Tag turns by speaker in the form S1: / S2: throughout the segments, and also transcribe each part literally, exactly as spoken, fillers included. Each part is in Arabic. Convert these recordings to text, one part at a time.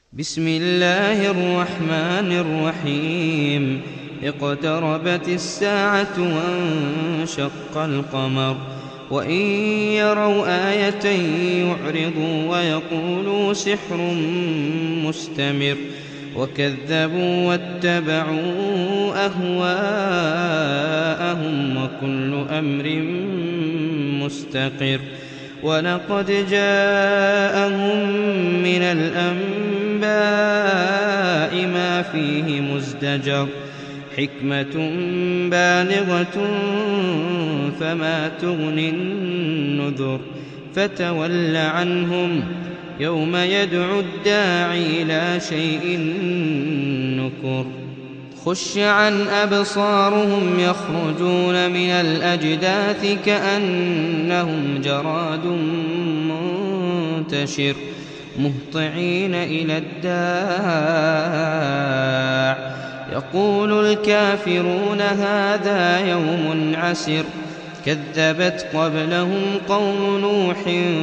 S1: بسم الله الرحمن الرحيم. اقتربت الساعة وانشق القمر وإن يروا آية يعرضوا ويقولوا سحر مستمر وكذبوا واتبعوا أهواءهم وكل أمر مستقر. ولقد جاءهم من الأنباء ما فيه مزدجر حكمة بالغة فما تغني النذر. فتول عنهم يوم يدعو الداعي إلى شيء نكر. خش عن أبصارهم يخرجون من الأجداث كأنهم جراد منتشر مهطعين إلى الداع يقول الكافرون هذا يوم عسر. كذبت قبلهم قوم نوح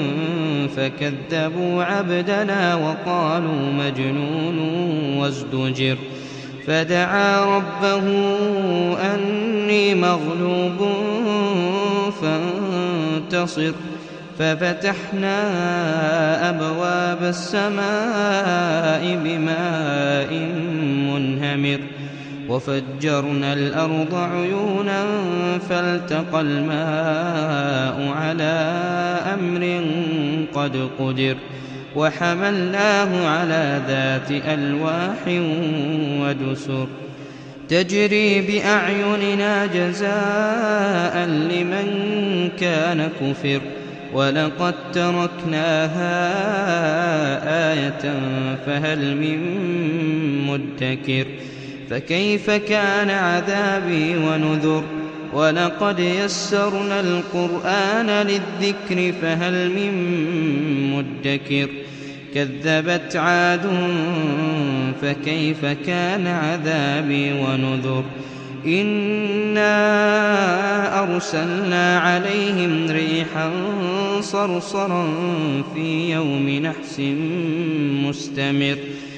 S1: فكذبوا عبدنا وقالوا مجنون وازدجر. فدعا ربه أني مغلوب فانتصر. ففتحنا أبواب السماء بماء منهمر وفجرنا الأرض عيونا فالتقى الماء على أمر قد قدر. وحملناه على ذات ألواح ودسر تجري بأعيننا جزاء لمن كان كفر. ولقد تركناها آية فهل من مدكر. فكيف كان عذابي ونذر. ولقد يسرنا القرآن للذكر فهل من مدكر. كذبت عاد فكيف كان عذابي ونذر. إنا أرسلنا عليهم ريحا صرصرا في يوم نحس مستمر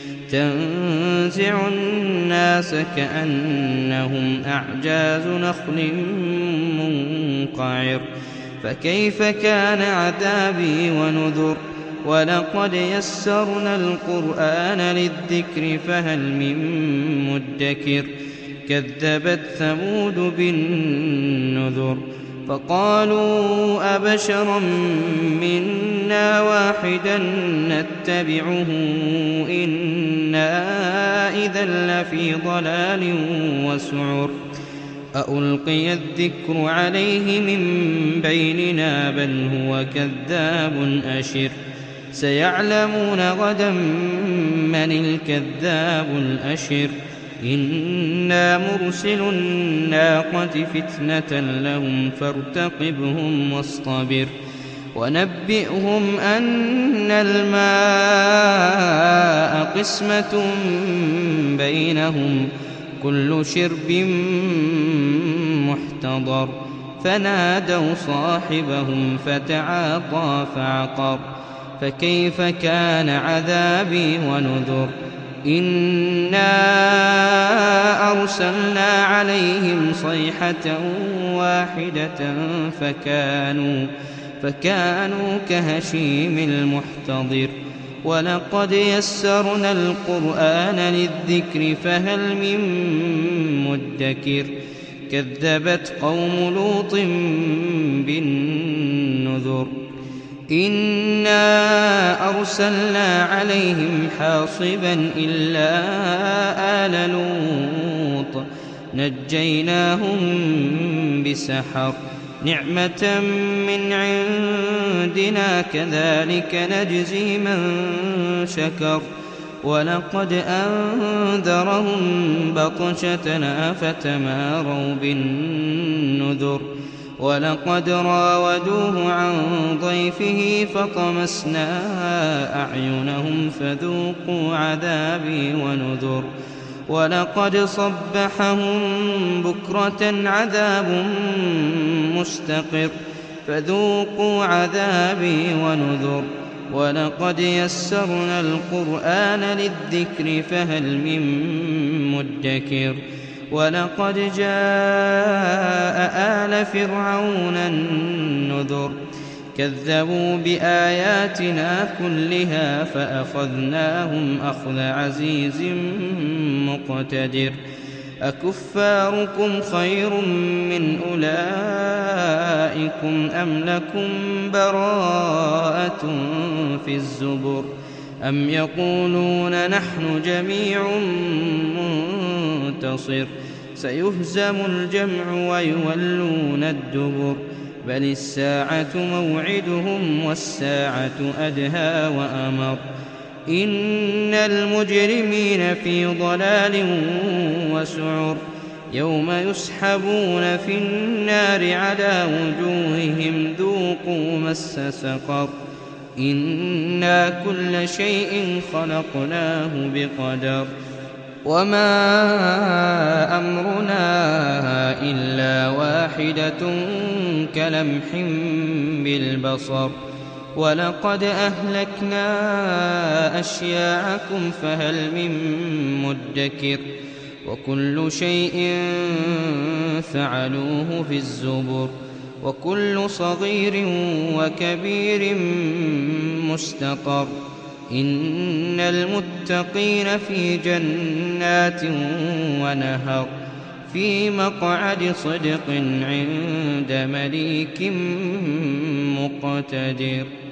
S1: تنزع الناس كأنهم أعجاز نخل منقعر. فكيف كان عذابي ونذر. ولقد يسرنا القرآن للذكر فهل من مدكر. كذبت ثمود بالنذر فقالوا أبشرا منا واحدا نتبعه إنا إذا لفي ضلال وسعر. أألقي الذكر عليه من بيننا بل هو كذاب أشر. سيعلمون غدا من الكذاب الأشر. إنا مرسل الناقة فتنة لهم فارتقبهم واصطبر. ونبئهم أن الماء قسمة بينهم كل شرب محتضر. فنادوا صاحبهم فتعاطى فعقر. فكيف كان عذابي ونذر. إنا أرسلنا عليهم صيحة واحدة فكانوا, فكانوا كهشيم المحتضر. ولقد يسرنا القرآن للذكر فهل من مدكر. كذبت قوم لوط بالنذر. إنا أرسلنا عليهم حاصبا إلا آل لوط نجيناهم بسحر نعمة من عندنا كذلك نجزي من شكر. ولقد أنذرهم بطشتنا فتماروا بالنذر. ولقد راودوه عن ضيفه فطمسنا أعينهم فذوقوا عذابي ونذر. ولقد صبحهم بكرة عذاب مستقر فذوقوا عذابي ونذر. ولقد يسرنا القرآن للذكر فهل من مدكر ولقد جاء آل فرعون النذر كذبوا بآياتنا كلها فأخذناهم أخذ عزيز مقتدر أكفاركم خير من أولئكم أم لكم براءة في الزبر أم يقولون نحن جميع منتصر سيهزم الجمع ويولون الدبر بل الساعة موعدهم والساعة أدهى وأمر إن المجرمين في ضلال وسعر يوم يسحبون في النار على وجوههم ذوقوا مس سقر إنا كل شيء خلقناه بقدر وما أمرنا إلا واحدة كلمح بالبصر ولقد أهلكنا أشياعكم فهل من مدكر وكل شيء فعلوه في الزبر وكل صغير وكبير مستقر إن المتقين في جنات ونهر في مقعد صدق عند مليك مقتدر.